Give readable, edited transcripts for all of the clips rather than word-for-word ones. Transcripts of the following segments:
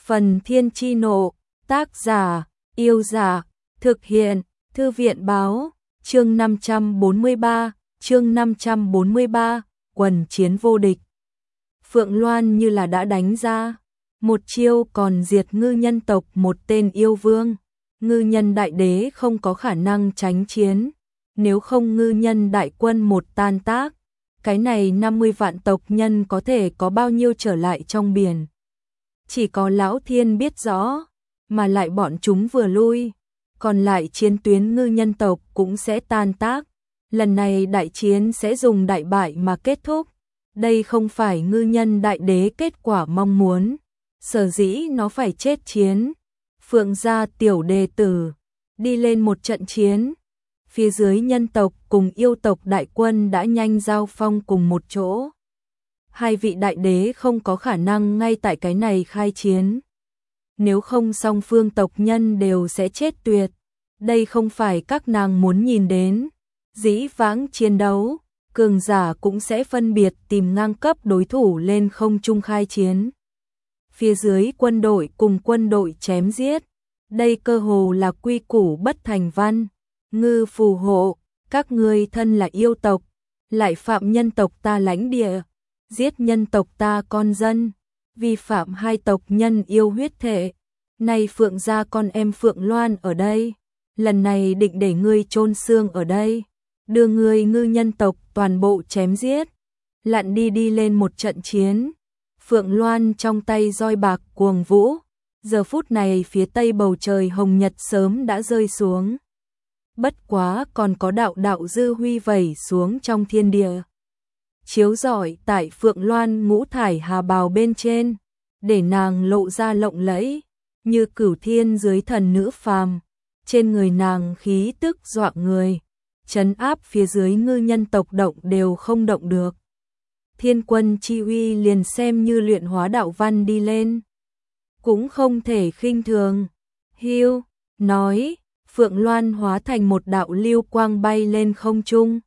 Phần Thiên Chi Nộ, tác giả, Yêu Giả, thực hiện, Thư viện Báo, chương 543, quần chiến vô địch. Phượng Loan như là đã đánh ra, một chiêu còn diệt ngư nhân tộc một tên yêu vương. Ngư nhân đại đế không có khả năng tránh chiến, nếu không ngư nhân đại quân một tan tác, cái này 50 vạn tộc nhân có thể có bao nhiêu trở lại trong biển. Chỉ có Lão Thiên biết rõ, mà lại bọn chúng vừa lui, còn lại chiến tuyến ngư nhân tộc cũng sẽ tan tác. Lần này đại chiến sẽ dùng đại bại mà kết thúc. Đây không phải ngư nhân đại đế kết quả mong muốn, sở dĩ nó phải chết chiến. Phượng gia tiểu đệ tử đi lên một trận chiến, phía dưới nhân tộc cùng yêu tộc đại quân đã nhanh giao phong cùng một chỗ. Hai vị đại đế không có khả năng ngay tại cái này khai chiến. Nếu không song phương tộc nhân đều sẽ chết tuyệt. Đây không phải các nàng muốn nhìn đến. Dĩ vãng chiến đấu, cường giả cũng sẽ phân biệt tìm ngang cấp đối thủ lên không trung khai chiến. Phía dưới quân đội cùng quân đội chém giết. Đây cơ hồ là quy củ bất thành văn. Ngư phù hộ, các ngươi thân là yêu tộc, lại phạm nhân tộc ta lãnh địa, giết nhân tộc ta con dân, vi phạm hai tộc nhân yêu huyết thể. Nay Phượng gia con em Phượng Loan ở đây, lần này định để ngươi chôn xương ở đây, đưa ngươi ngư nhân tộc toàn bộ chém giết, lặn đi lên một trận chiến. Phượng Loan trong tay roi bạc cuồng vũ, giờ phút này phía tây bầu trời hồng nhật sớm đã rơi xuống. Bất quá còn có đạo đạo dư huy vẩy xuống trong thiên địa, chiếu rọi tại Phượng Loan ngũ thải hà bào bên trên, để nàng lộ ra lộng lẫy, như cửu thiên dưới thần nữ phàm. Trên người nàng khí tức dọa người, trấn áp phía dưới ngư nhân tộc động đều không động được. Thiên quân chi uy liền xem như luyện hóa đạo văn đi lên, cũng không thể khinh thường. Hiu, nói, Phượng Loan hóa thành một đạo lưu quang bay lên không trung.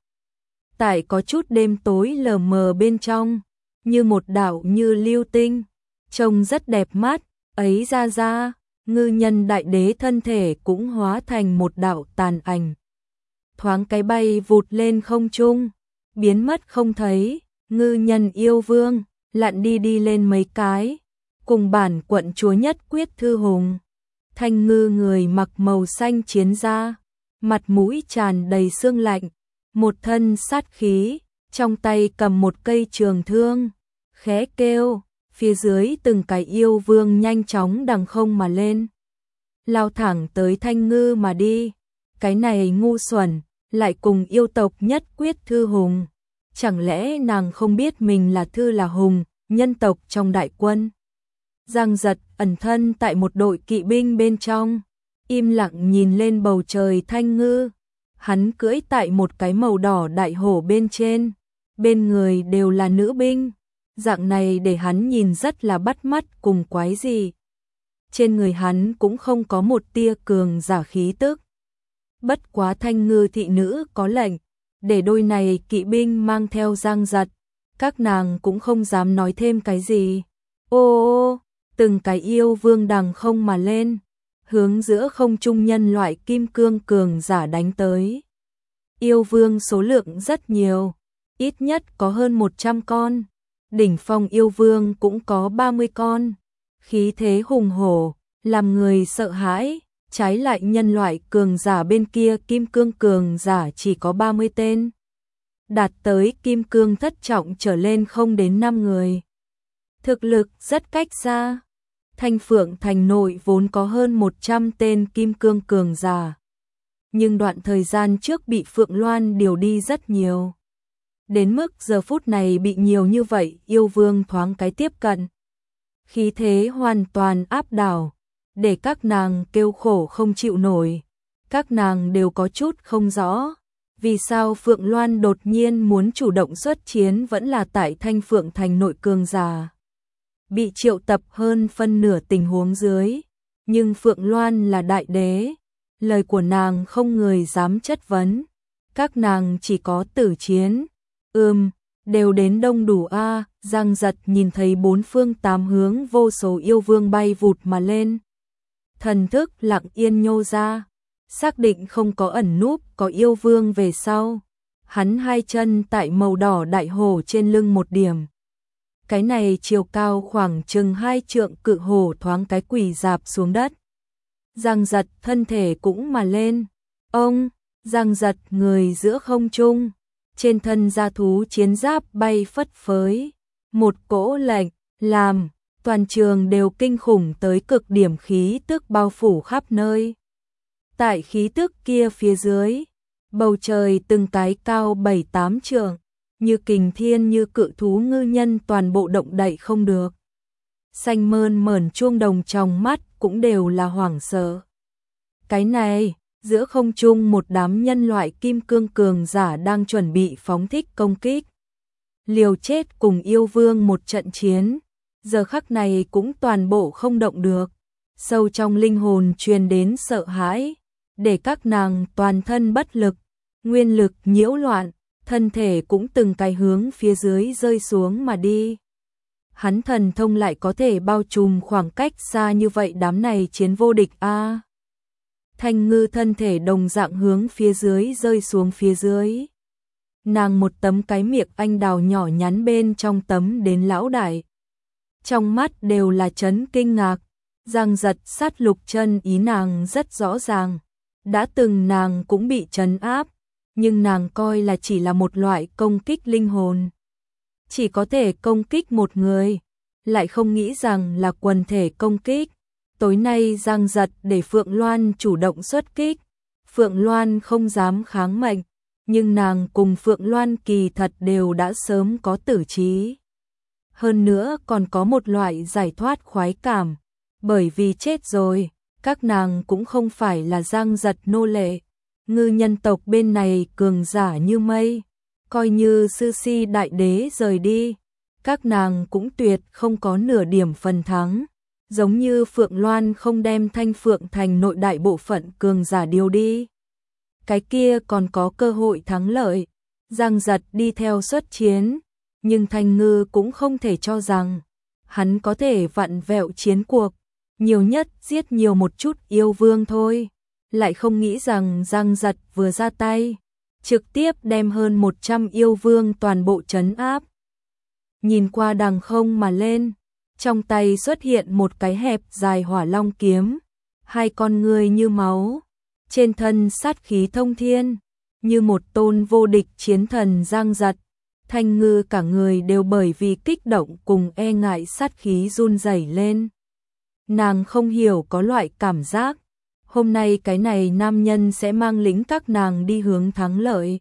Tại có chút đêm tối lờ mờ bên trong, như một đạo như lưu tinh, trông rất đẹp mắt. Ấy ra, ngư nhân đại đế thân thể cũng hóa thành một đạo tàn ảnh. Thoáng cái bay vụt lên không trung, biến mất không thấy. Ngư nhân yêu vương, lặn đi lên mấy cái, cùng bản quận chúa nhất quyết thư hùng. Thanh ngư người mặc màu xanh chiến da, mặt mũi tràn đầy sương lạnh, một thân sát khí, trong tay cầm một cây trường thương, khẽ kêu, phía dưới từng cái yêu vương nhanh chóng đằng không mà lên, lao thẳng tới thanh ngư mà đi. Cái này ngu xuẩn, lại cùng yêu tộc nhất quyết thư hùng. Chẳng lẽ nàng không biết mình là thư là hùng, nhân tộc trong đại quân? Giang Giật ẩn thân tại một đội kỵ binh bên trong, im lặng nhìn lên bầu trời thanh ngư. Hắn cưỡi tại một cái màu đỏ đại hổ bên trên, bên người đều là nữ binh. Dạng này để hắn nhìn rất là bắt mắt cùng quái gì. Trên người hắn cũng không có một tia cường giả khí tức. Bất quá thanh ngư thị nữ có lệnh, để đôi này kỵ binh mang theo Giang Giật. Các nàng cũng không dám nói thêm cái gì. Ô, từng cái yêu vương đằng không mà lên, hướng giữa không trung nhân loại kim cương cường giả đánh tới. Yêu vương số lượng rất nhiều, ít nhất có hơn 100 con. Đỉnh phong yêu vương cũng có 30 con. Khí thế hùng hổ, làm người sợ hãi. Trái lại nhân loại cường giả bên kia kim cương cường giả chỉ có 30 tên. Đạt tới kim cương thất trọng trở lên không đến 5 người. Thực lực rất cách xa. Thanh Phượng thành nội vốn có hơn 100 tên kim cương cường giả. Nhưng đoạn thời gian trước bị Phượng Loan điều đi rất nhiều. Đến mức giờ phút này bị nhiều như vậy yêu vương thoáng cái tiếp cận. Khí thế hoàn toàn áp đảo, để các nàng kêu khổ không chịu nổi. Các nàng đều có chút không rõ, vì sao Phượng Loan đột nhiên muốn chủ động xuất chiến vẫn là tại Thanh Phượng thành nội cường giả. Bị triệu tập hơn phân nửa tình huống dưới, nhưng Phượng Loan là đại đế, lời của nàng không người dám chất vấn. Các nàng chỉ có tử chiến. đều đến đông đủ a. Giang Giật nhìn thấy bốn phương tám hướng vô số yêu vương bay vụt mà lên. Thần thức lặng yên nhô ra, xác định không có ẩn núp có yêu vương về sau. Hắn hai chân tại màu đỏ đại hổ trên lưng một điểm. Cái này chiều cao khoảng chừng 2 trượng cự hổ thoáng cái quỳ rạp xuống đất. Giang Giật thân thể cũng mà lên. Ông, Giang Giật người giữa không trung, trên thân da thú chiến giáp bay phất phới. Một cỗ lạnh, làm, toàn trường đều kinh khủng tới cực điểm khí tức bao phủ khắp nơi. Tại khí tức kia phía dưới, bầu trời từng cái cao 7-8 trượng, như kình thiên như cự thú ngư nhân toàn bộ động đậy không được. Xanh mơn mởn chuông đồng trong mắt cũng đều là hoảng sợ. Cái này, giữa không trung một đám nhân loại kim cương cường giả đang chuẩn bị phóng thích công kích. Liều chết cùng yêu vương một trận chiến, giờ khắc này cũng toàn bộ không động được. Sâu trong linh hồn truyền đến sợ hãi, để các nàng toàn thân bất lực, nguyên lực nhiễu loạn, thân thể cũng từng cái hướng phía dưới rơi xuống mà đi. Hắn thần thông lại có thể bao trùm khoảng cách xa như vậy, đám này chiến vô địch a. Thanh Ngư thân thể đồng dạng hướng phía dưới rơi xuống phía dưới. Nàng một tấm cái miệng anh đào nhỏ nhắn bên trong tấm đến lão đại. Trong mắt đều là chấn kinh ngạc. Giang Giật sát lục chân ý nàng rất rõ ràng. Đã từng nàng cũng bị trấn áp, nhưng nàng coi là chỉ là một loại công kích linh hồn. Chỉ có thể công kích một người, lại không nghĩ rằng là quần thể công kích. Tối nay Giang Giật để Phượng Loan chủ động xuất kích. Phượng Loan không dám kháng mệnh, nhưng nàng cùng Phượng Loan kỳ thật đều đã sớm có tử trí. Hơn nữa còn có một loại giải thoát khoái cảm, bởi vì chết rồi, các nàng cũng không phải là Giang Giật nô lệ. Ngư nhân tộc bên này cường giả như mây, coi như sư si đại đế rời đi, các nàng cũng tuyệt không có nửa điểm phần thắng. Giống như Phượng Loan không đem Thanh Phượng thành nội đại bộ phận cường giả điều đi, cái kia còn có cơ hội thắng lợi. Giang Giật đi theo xuất chiến, nhưng Thanh Ngư cũng không thể cho rằng hắn có thể vặn vẹo chiến cuộc, nhiều nhất giết nhiều một chút yêu vương thôi. Lại không nghĩ rằng Giang Giật vừa ra tay, trực tiếp đem hơn 100 yêu vương toàn bộ trấn áp. Nhìn qua đằng không mà lên, trong tay xuất hiện một cái hẹp dài hỏa long kiếm, hai con người như máu, trên thân sát khí thông thiên, như một tôn vô địch chiến thần. Giang Giật, Thanh Ngư cả người đều bởi vì kích động cùng e ngại sát khí run rẩy lên. Nàng không hiểu có loại cảm giác, hôm nay cái này nam nhân sẽ mang lính các nàng đi hướng thắng lợi.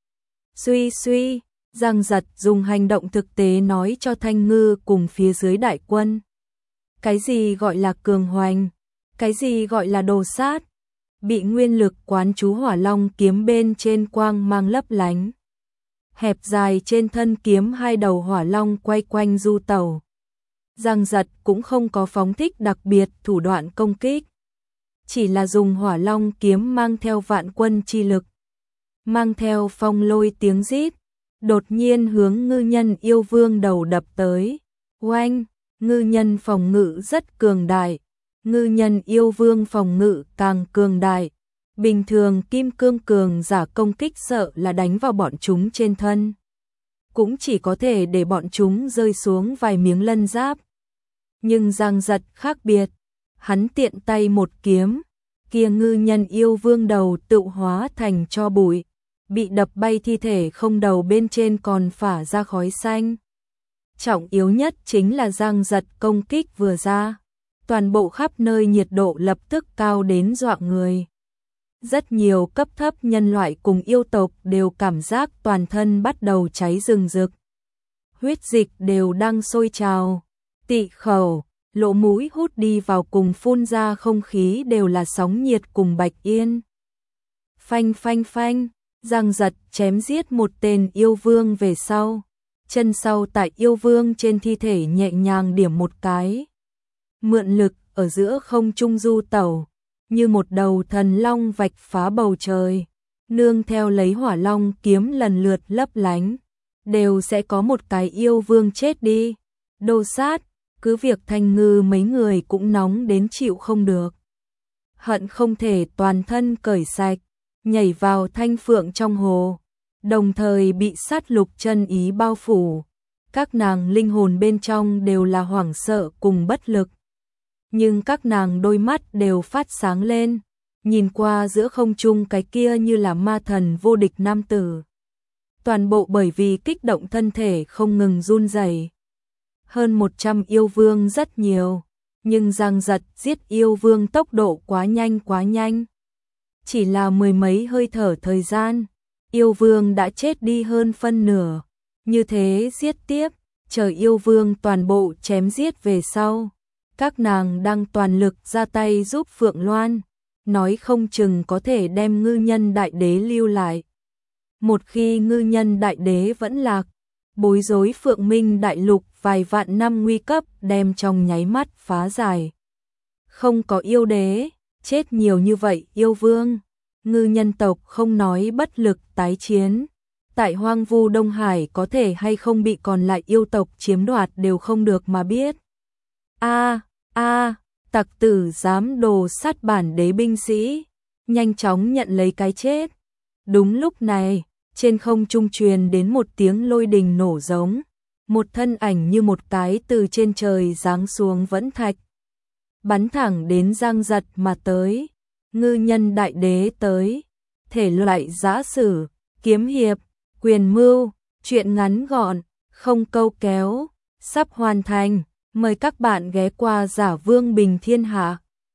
Suy suy, Giang Giật dùng hành động thực tế nói cho Thanh Ngư cùng phía dưới đại quân. Cái gì gọi là cường hoành, cái gì gọi là đồ sát, bị nguyên lực quán chú hỏa long kiếm bên trên quang mang lấp lánh. Hẹp dài trên thân kiếm hai đầu hỏa long quay quanh du tẩu. Giang Giật cũng không có phóng thích đặc biệt thủ đoạn công kích, chỉ là dùng hỏa long kiếm mang theo vạn quân chi lực, mang theo phong lôi tiếng rít, đột nhiên hướng ngư nhân yêu vương đầu đập tới. Oanh, ngư nhân phòng ngự rất cường đại, ngư nhân yêu vương phòng ngự càng cường đại. Bình thường kim cương cường giả công kích sợ là đánh vào bọn chúng trên thân, cũng chỉ có thể để bọn chúng rơi xuống vài miếng lân giáp. Nhưng Giang Giật khác biệt, hắn tiện tay một kiếm, kia ngư nhân yêu vương đầu tự hóa thành tro bụi, bị đập bay thi thể không đầu bên trên còn phả ra khói xanh. Trọng yếu nhất chính là Giang Giật công kích vừa ra, toàn bộ khắp nơi nhiệt độ lập tức cao đến dọa người. Rất nhiều cấp thấp nhân loại cùng yêu tộc đều cảm giác toàn thân bắt đầu cháy rừng rực. Huyết dịch đều đang sôi trào, tị khẩu, lỗ mũi hút đi vào cùng phun ra không khí đều là sóng nhiệt cùng bạch yên. Phanh phanh phanh, Giang Giật chém giết một tên yêu vương về sau, chân sau tại yêu vương trên thi thể nhẹ nhàng điểm một cái. Mượn lực ở giữa không trung du tẩu, như một đầu thần long vạch phá bầu trời, nương theo lấy hỏa long kiếm lần lượt lấp lánh, đều sẽ có một cái yêu vương chết đi. Đồ sát, cứ việc Thanh Ngư mấy người cũng nóng đến chịu không được. Hận không thể toàn thân cởi sạch, nhảy vào thanh phượng trong hồ, đồng thời bị sát lục chân ý bao phủ. Các nàng linh hồn bên trong đều là hoảng sợ cùng bất lực. Nhưng các nàng đôi mắt đều phát sáng lên, nhìn qua giữa không trung cái kia như là ma thần vô địch nam tử. Toàn bộ bởi vì kích động thân thể không ngừng run rẩy. Hơn 100 yêu vương rất nhiều, nhưng Giang Giật giết yêu vương tốc độ quá nhanh. Chỉ là mười mấy hơi thở thời gian, yêu vương đã chết đi hơn phân nửa. Như thế giết tiếp, chờ yêu vương toàn bộ chém giết về sau. Các nàng đang toàn lực ra tay giúp Phượng Loan, nói không chừng có thể đem Ngư Nhân Đại Đế lưu lại. Một khi Ngư Nhân Đại Đế vẫn lạc, bối rối Phượng Minh Đại Lục vài vạn năm nguy cấp đem trong nháy mắt phá giải. Không có yêu đế, chết nhiều như vậy yêu vương, ngư nhân tộc không nói bất lực tái chiến. Tại hoang vu Đông Hải có thể hay không bị còn lại yêu tộc chiếm đoạt đều không được mà biết. Tặc tử dám đồ sát bản đế binh sĩ, nhanh chóng nhận lấy cái chết. Đúng lúc này, trên không trung truyền đến một tiếng lôi đình nổ giống, một thân ảnh như một cái từ trên trời giáng xuống vẫn thạch, bắn thẳng đến Giang Giật mà tới. Ngư Nhân Đại Đế tới, thể loại giã sử, kiếm hiệp, quyền mưu, truyện ngắn gọn, không câu kéo, sắp hoàn thành. Mời các bạn ghé qua Giả Vương Bình Thiên Hạ.